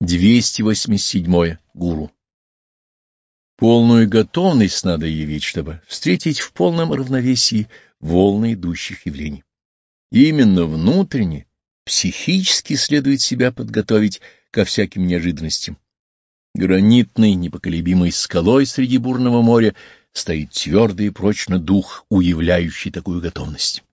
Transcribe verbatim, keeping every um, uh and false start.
двести восемьдесят седьмое. Гуру. Полную готовность надо явить, чтобы встретить в полном равновесии волны идущих явлений. Именно внутренне, психически следует себя подготовить ко всяким неожиданностям. Гранитной, непоколебимой скалой среди бурного моря стоит твердо и прочно дух, уявляющий такую готовность.